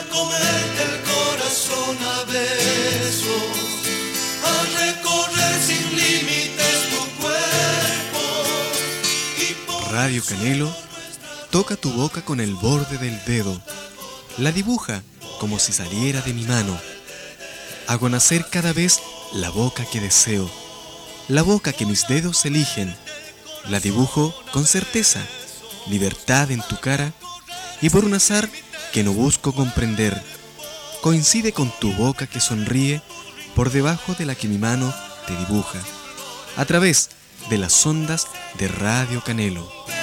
comerte el corazón a besos, a recorrer sin límites tu cuerpo. Radio Canelo toca tu boca con el borde del dedo, la dibuja como si saliera de mi mano. Hago nacer cada vez la boca que deseo, la boca que mis dedos eligen. La dibujo con certeza, libertad en tu cara, y por un azar que no busco comprender, coincide con tu boca que sonríe por debajo de la que mi mano te dibuja, a través de las ondas de Radio Canelo.